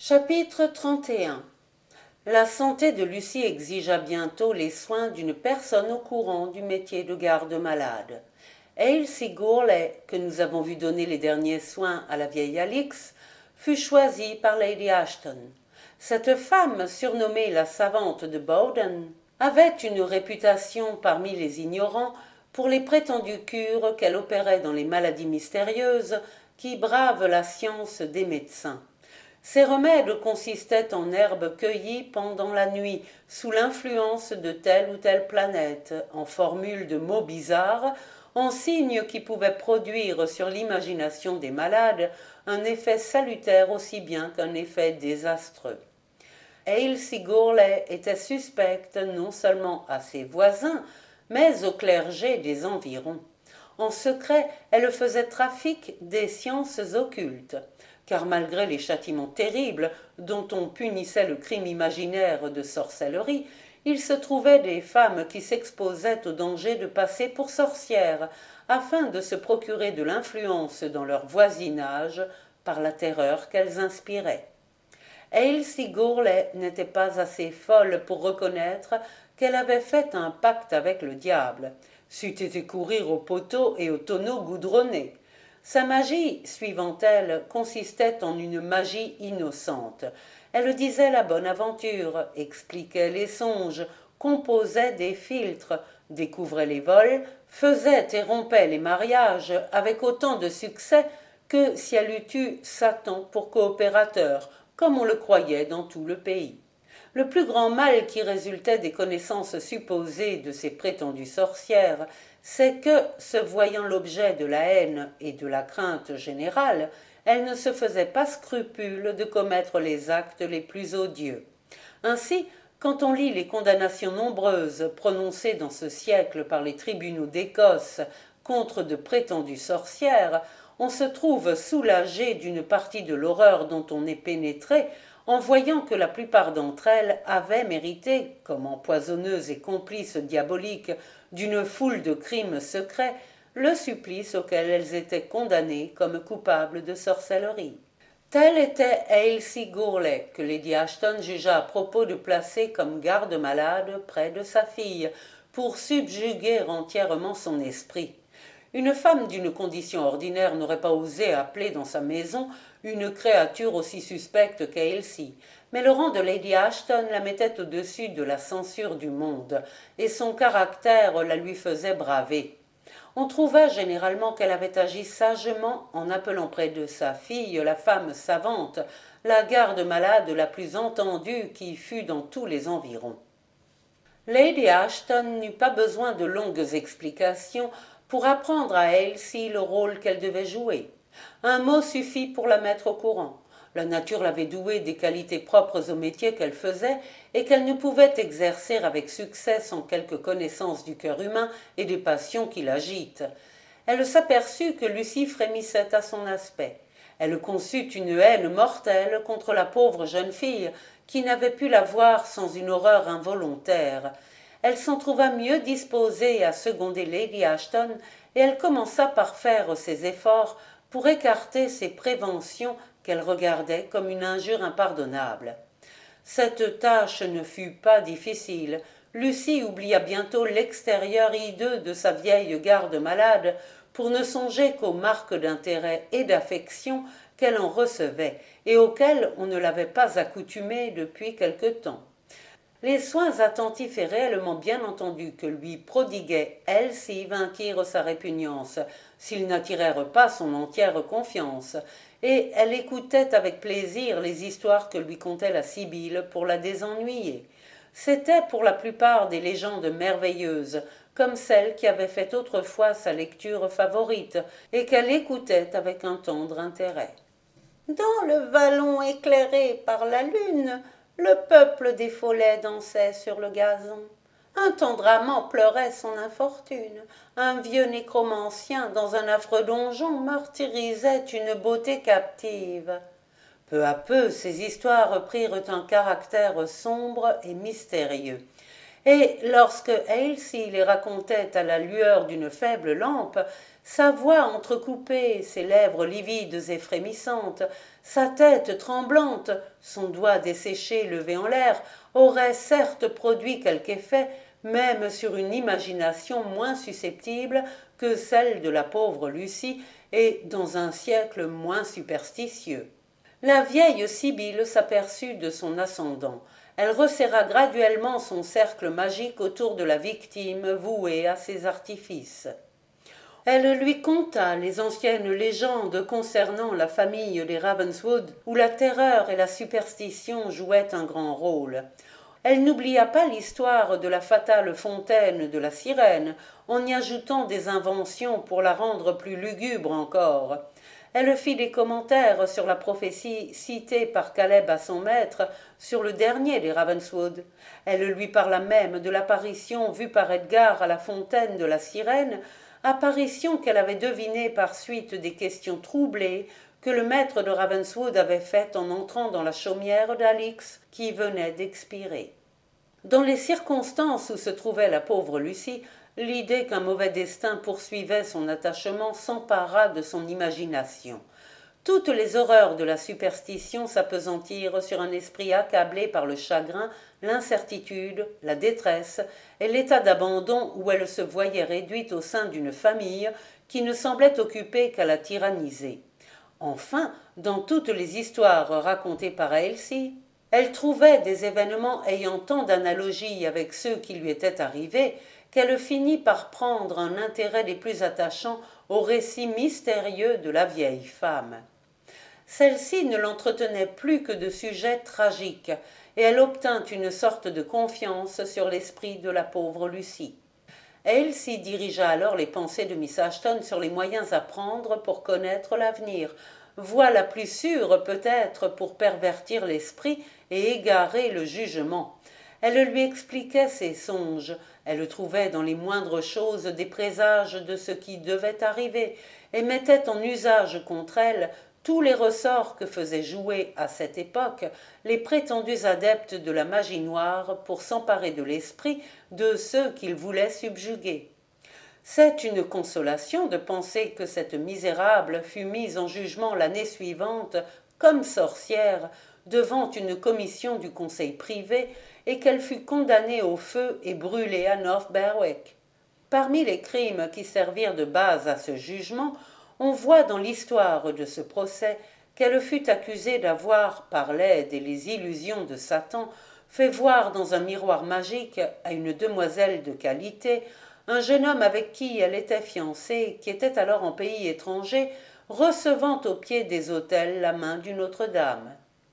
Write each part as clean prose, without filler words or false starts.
Chapitre 31. La santé de Lucie exigea bientôt les soins d'une personne au courant du métier de garde-malade. Ailsie Gourlay, que nous avons vu donner les derniers soins à la vieille Alix, fut choisie par Lady Ashton. Cette femme, surnommée la savante de Bowden, avait une réputation parmi les ignorants pour les prétendues cures qu'elle opérait dans les maladies mystérieuses qui bravent la science des médecins. Ces remèdes consistaient en herbes cueillies pendant la nuit, sous l'influence de telle ou telle planète, en formules de mots bizarres, en signes qui pouvaient produire sur l'imagination des malades un effet salutaire aussi bien qu'un effet désastreux. Ailsie Gourlay était suspecte non seulement à ses voisins, mais au clergé des environs. En secret, elle faisait trafic des sciences occultes, car malgré les châtiments terribles dont on punissait le crime imaginaire de sorcellerie, il se trouvait des femmes qui s'exposaient au danger de passer pour sorcières, afin de se procurer de l'influence dans leur voisinage par la terreur qu'elles inspiraient. Ailsie Gourlay n'était pas assez folle pour reconnaître qu'elle avait fait un pacte avec le diable. C'eût été courir au poteau et au tonneau goudronné. Sa magie, suivant-elle, consistait en une magie innocente. Elle disait la bonne aventure, expliquait les songes, composait des philtres, découvrait les vols, faisait et rompait les mariages avec autant de succès que si elle eût eu Satan pour coopérateur, comme on le croyait dans tout le pays. Le plus grand mal qui résultait des connaissances supposées de ces prétendues sorcières, c'est que, se voyant l'objet de la haine et de la crainte générale, elles ne se faisaient pas scrupule de commettre les actes les plus odieux. Ainsi, quand on lit les condamnations nombreuses prononcées dans ce siècle par les tribunaux d'Écosse contre de prétendues sorcières, on se trouve soulagé d'une partie de l'horreur dont on est pénétré en voyant que la plupart d'entre elles avaient mérité, comme empoisonneuses et complices diaboliques d'une foule de crimes secrets, le supplice auquel elles étaient condamnées comme coupables de sorcellerie. Telle était Ailsie Gourlay, que Lady Ashton jugea à propos de placer comme garde-malade près de sa fille, pour subjuguer entièrement son esprit. Une femme d'une condition ordinaire n'aurait pas osé appeler dans sa maison une créature aussi suspecte qu'Ailsie, mais le rang de Lady Ashton la mettait au-dessus de la censure du monde, et son caractère la lui faisait braver. On trouvait généralement qu'elle avait agi sagement en appelant près de sa fille la femme savante, la garde-malade la plus entendue qui fût dans tous les environs. Lady Ashton n'eut pas besoin de longues explications pour apprendre à Ailsie le rôle qu'elle devait jouer. Un mot suffit pour la mettre au courant. La nature l'avait douée des qualités propres au métier qu'elle faisait et qu'elle ne pouvait exercer avec succès sans quelque connaissance du cœur humain et des passions qui l'agitent. Elle s'aperçut que Lucie frémissait à son aspect. Elle conçut une haine mortelle contre la pauvre jeune fille qui n'avait pu la voir sans une horreur involontaire. Elle s'en trouva mieux disposée à seconder Lady Ashton et elle commença par faire ses efforts pour écarter ces préventions qu'elle regardait comme une injure impardonnable. Cette tâche ne fut pas difficile. Lucie oublia bientôt l'extérieur hideux de sa vieille garde-malade pour ne songer qu'aux marques d'intérêt et d'affection qu'elle en recevait et auxquelles on ne l'avait pas accoutumée depuis quelque temps. Les soins attentifs et réellement bien entendus que lui prodiguait Ailsie vainquirent sa répugnance, s'ils n'attirèrent pas son entière confiance, et elle écoutait avec plaisir les histoires que lui contait la Sibylle pour la désennuyer. C'étaient pour la plupart des légendes merveilleuses, comme celles qui avaient fait autrefois sa lecture favorite, et qu'elle écoutait avec un tendre intérêt. Dans le vallon éclairé par la lune, le peuple des follets dansait sur le gazon. Un tendre amant pleurait son infortune. Un vieux nécromancien, dans un affreux donjon, martyrisait une beauté captive. Peu à peu, ces histoires prirent un caractère sombre et mystérieux. et lorsque Ailsie les racontait à la lueur d'une faible lampe, sa voix entrecoupée, ses lèvres livides et frémissantes, sa tête tremblante, son doigt desséché levé en l'air, auraient certes produit quelque effet, même sur une imagination moins susceptible que celle de la pauvre Lucie, et dans un siècle moins superstitieux. La vieille Sibylle s'aperçut de son ascendant. Elle resserra graduellement son cercle magique autour de la victime vouée à ses artifices. Elle lui conta les anciennes légendes concernant la famille des Ravenswood, où la terreur et la superstition jouaient un grand rôle. Elle n'oublia pas l'histoire de la fatale fontaine de la sirène, en y ajoutant des inventions pour la rendre plus lugubre encore. Elle fit des commentaires sur la prophétie citée par Caleb à son maître sur le dernier des Ravenswood. Elle lui parla même de l'apparition vue par Edgar à la fontaine de la sirène, apparition qu'elle avait devinée par suite des questions troublées que le maître de Ravenswood avait faites en entrant dans la chaumière d'Alix qui venait d'expirer. Dans les circonstances où se trouvait la pauvre Lucie, l'idée qu'un mauvais destin poursuivait son attachement s'empara de son imagination. Toutes les horreurs de la superstition s'appesantirent sur un esprit accablé par le chagrin, l'incertitude, la détresse et l'état d'abandon où elle se voyait réduite au sein d'une famille qui ne semblait occupée qu'à la tyranniser. Enfin, dans toutes les histoires racontées par Ailsie, elle trouvait des événements ayant tant d'analogie avec ceux qui lui étaient arrivés qu'elle finit par prendre un intérêt des plus attachants au récit mystérieux de la vieille femme. Celle-ci ne l'entretenait plus que de sujets tragiques, et elle obtint une sorte de confiance sur l'esprit de la pauvre Lucie. Elle s'y dirigea alors les pensées de Miss Ashton sur les moyens à prendre pour connaître l'avenir, voie la plus sûre peut-être pour pervertir l'esprit et égarer le jugement. Elle lui expliquait ses songes, elle trouvait dans les moindres choses des présages de ce qui devait arriver, et mettait en usage contre elle tous les ressorts que faisaient jouer à cette époque les prétendus adeptes de la magie noire pour s'emparer de l'esprit de ceux qu'ils voulaient subjuguer. C'est une consolation de penser que cette misérable fut mise en jugement l'année suivante comme sorcière devant une commission du conseil privé et qu'elle fut condamnée au feu et brûlée à North Berwick. Parmi les crimes qui servirent de base à ce jugement, on voit dans l'histoire de ce procès qu'elle fut accusée d'avoir, par l'aide et les illusions de Satan, fait voir dans un miroir magique à une demoiselle de qualité un jeune homme avec qui elle était fiancée, qui était alors en pays étranger, recevant au pied des autels la main d'une autre dame.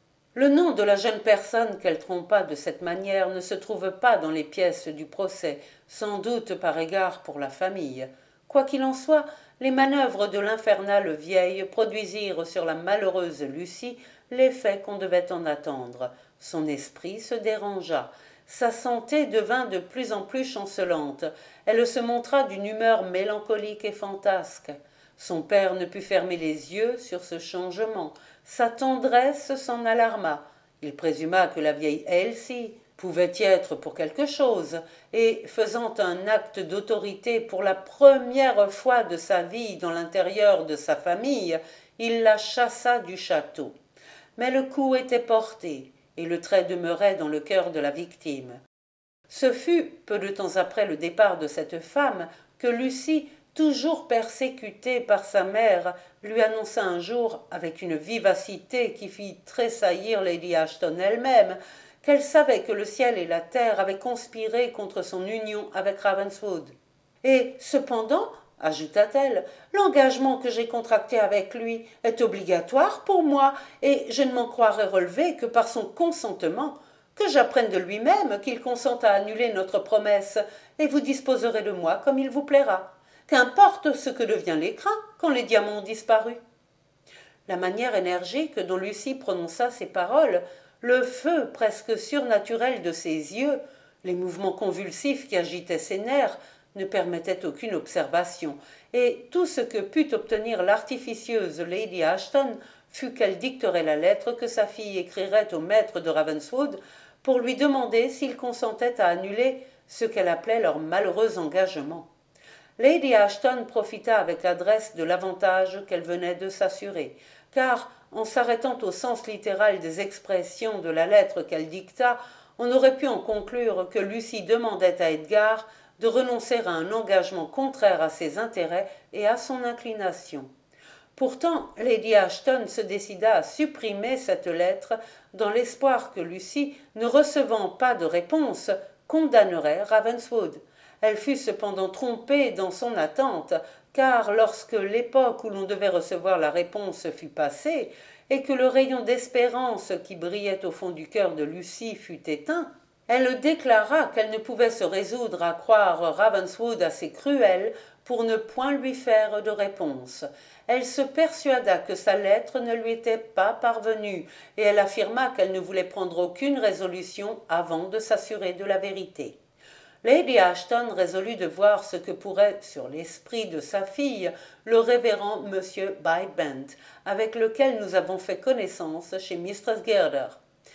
Le nom de la jeune personne qu'elle trompa de cette manière ne se trouve pas dans les pièces du procès, sans doute par égard pour la famille. Quoi qu'il en soit, les manœuvres de l'infernale vieille produisirent sur la malheureuse Lucie l'effet qu'on devait en attendre. Son esprit se dérangea. Sa santé devint de plus en plus chancelante. Elle se montra d'une humeur mélancolique et fantasque. Son père ne put fermer les yeux sur ce changement. Sa tendresse s'en alarma. Il présuma que la vieille Ailsie pouvait y être pour quelque chose, et, faisant un acte d'autorité pour la première fois de sa vie dans l'intérieur de sa famille, il la chassa du château. Mais le coup était porté, et le trait demeurait dans le cœur de la victime. Ce fut, peu de temps après le départ de cette femme, que Lucie, toujours persécutée par sa mère, lui annonça un jour, avec une vivacité qui fit tressaillir Lady Ashton elle-même, qu'elle savait que le ciel et la terre avaient conspiré contre son union avec Ravenswood. Et cependant, ajouta-t-elle, l'engagement que j'ai contracté avec lui est obligatoire pour moi, et je ne m'en croirais relever que par son consentement. Que j'apprenne de lui-même qu'il consente à annuler notre promesse, et vous disposerez de moi comme il vous plaira. Qu'importe ce que devient l'écrin quand les diamants ont disparu. La manière énergique dont Lucie prononça ces paroles, le feu presque surnaturel de ses yeux, les mouvements convulsifs qui agitaient ses nerfs, ne permettaient aucune observation, et tout ce que put obtenir l'artificieuse Lady Ashton fut qu'elle dicterait la lettre que sa fille écrirait au maître de Ravenswood pour lui demander s'il consentait à annuler ce qu'elle appelait leur malheureux engagement. Lady Ashton profita avec adresse de l'avantage qu'elle venait de s'assurer, car, en s'arrêtant au sens littéral des expressions de la lettre qu'elle dicta, on aurait pu en conclure que Lucie demandait à Edgar de renoncer à un engagement contraire à ses intérêts et à son inclination. Pourtant, Lady Ashton se décida à supprimer cette lettre dans l'espoir que Lucie, ne recevant pas de réponse, condamnerait Ravenswood. Elle fut cependant trompée dans son attente, car lorsque l'époque où l'on devait recevoir la réponse fut passée, et que le rayon d'espérance qui brillait au fond du cœur de Lucie fut éteint, elle déclara qu'elle ne pouvait se résoudre à croire Ravenswood assez cruel pour ne point lui faire de réponse. Elle se persuada que sa lettre ne lui était pas parvenue, et elle affirma qu'elle ne voulait prendre aucune résolution avant de s'assurer de la vérité. Lady Ashton résolut de voir ce que pourrait, sur l'esprit de sa fille, le révérend M. Broadbent, avec lequel nous avons fait connaissance chez Mistress Girder.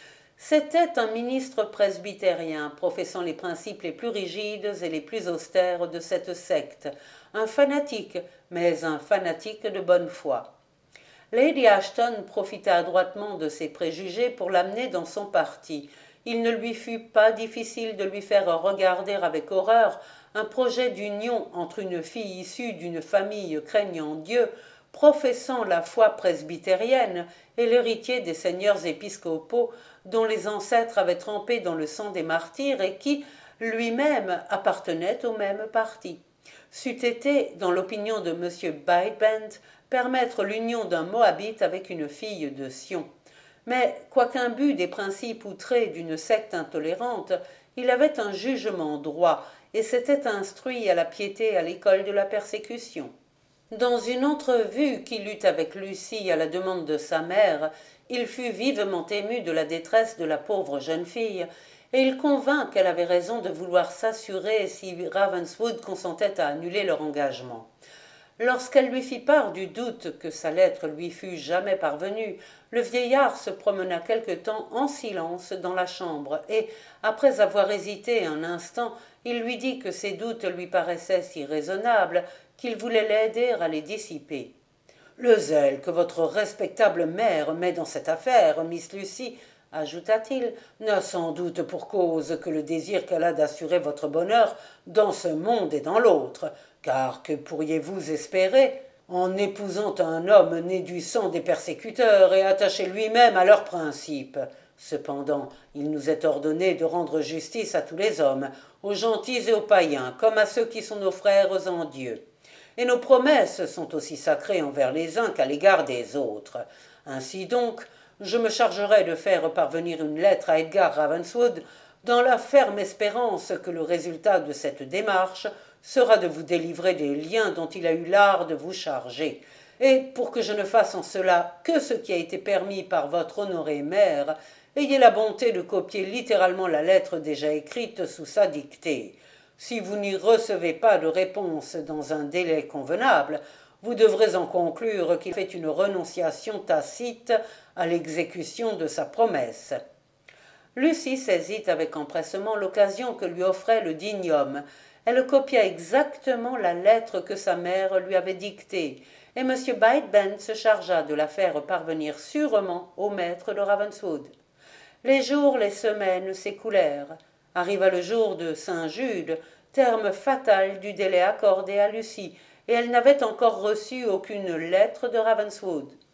C'était un ministre presbytérien, professant les principes les plus rigides et les plus austères de cette secte, un fanatique, mais un fanatique de bonne foi. Lady Ashton profita adroitement de ses préjugés pour l'amener dans son parti. Il ne lui fut pas difficile de lui faire regarder avec horreur un projet d'union entre une fille issue d'une famille craignant Dieu, professant la foi presbytérienne, et l'héritier des seigneurs épiscopaux dont les ancêtres avaient trempé dans le sang des martyrs et qui, lui-même, appartenait au même parti. C'eût été, dans l'opinion de M. Broadbent, permettre l'union d'un Moabite avec une fille de Sion. Mais, quoique imbu des principes outrés d'une secte intolérante, il avait un jugement droit et s'était instruit à la piété à l'école de la persécution. Dans une entrevue qu'il eut avec Lucie à la demande de sa mère, il fut vivement ému de la détresse de la pauvre jeune fille, et il convint qu'elle avait raison de vouloir s'assurer si Ravenswood consentait à annuler leur engagement. Lorsqu'elle lui fit part du doute que sa lettre lui fût jamais parvenue, le vieillard se promena quelque temps en silence dans la chambre, et, après avoir hésité un instant, il lui dit que ses doutes lui paraissaient si raisonnables qu'il voulait l'aider à les dissiper. « Le zèle que votre respectable mère met dans cette affaire, Miss Lucy, ajouta-t-il, n'a sans doute pour cause que le désir qu'elle a d'assurer votre bonheur dans ce monde et dans l'autre, car que pourriez-vous espérer en épousant un homme né du sang des persécuteurs et attaché lui-même à leurs principes? Cependant, il nous est ordonné de rendre justice à tous les hommes, aux gentils et aux païens, comme à ceux qui sont nos frères en Dieu. Et nos promesses sont aussi sacrées envers les uns qu'à l'égard des autres. Ainsi donc, je me chargerai de faire parvenir une lettre à Edgar Ravenswood, dans la ferme espérance que le résultat de cette démarche sera de vous délivrer des liens dont il a eu l'art de vous charger. Et pour que je ne fasse en cela que ce qui a été permis par votre honorée mère, ayez la bonté de copier littéralement la lettre déjà écrite sous sa dictée. Si vous n'y recevez pas de réponse dans un délai convenable, vous devrez en conclure qu'il fait une renonciation tacite à l'exécution de sa promesse. » Lucie saisit avec empressement l'occasion que lui offrait le digne homme. Elle copia exactement la lettre que sa mère lui avait dictée, et M. Broadbent se chargea de la faire parvenir sûrement au maître de Ravenswood. Les jours, les semaines s'écoulèrent. Arriva le jour de Saint-Jude, terme fatal du délai accordé à Lucie, et elle n'avait encore reçu aucune lettre de Ravenswood.